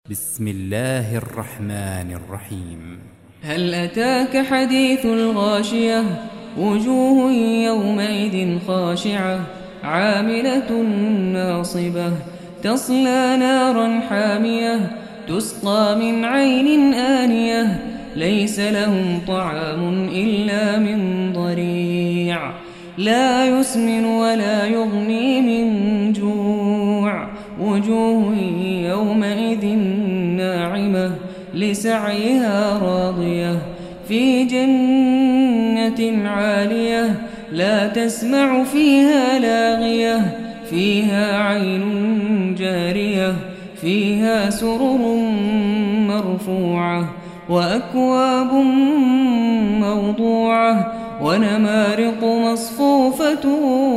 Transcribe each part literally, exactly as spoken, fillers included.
بسم الله الرحمن الرحيم. هل أتاك حديث الغاشية؟ وجوه يومئذ خاشعة عاملة ناصبة تصلى نارا حامية تسقى من عين آنية ليس لهم طعام إلا من ضريع لا يسمن ولا يغني من جوع وجوه يومئذ ناعمة لسعيها راضية في جنة عالية لا تسمع فيها لاغية فيها عين جارية فيها سرر مرفوعة وأكواب موضوعة ونمارق مصفوفة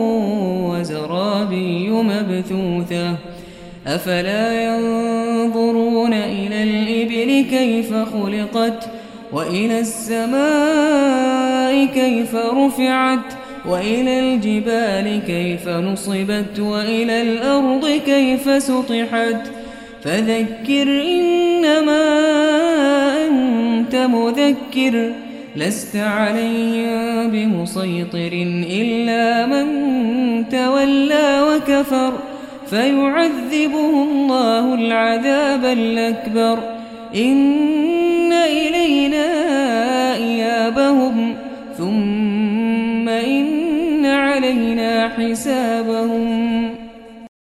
وزرابي مبثوثة أفلا ينظرون إلى الإبل كيف خلقت وإلى السماء كيف رفعت وإلى الجبال كيف نصبت وإلى الأرض كيف سطحت فذكر إنما أنت مذكر لست عليهم بمسيطر إلا من تولى وكفر فيعذبه الله العذاب الأكبر إن إلينا إيابهم ثم إن علينا حسابهم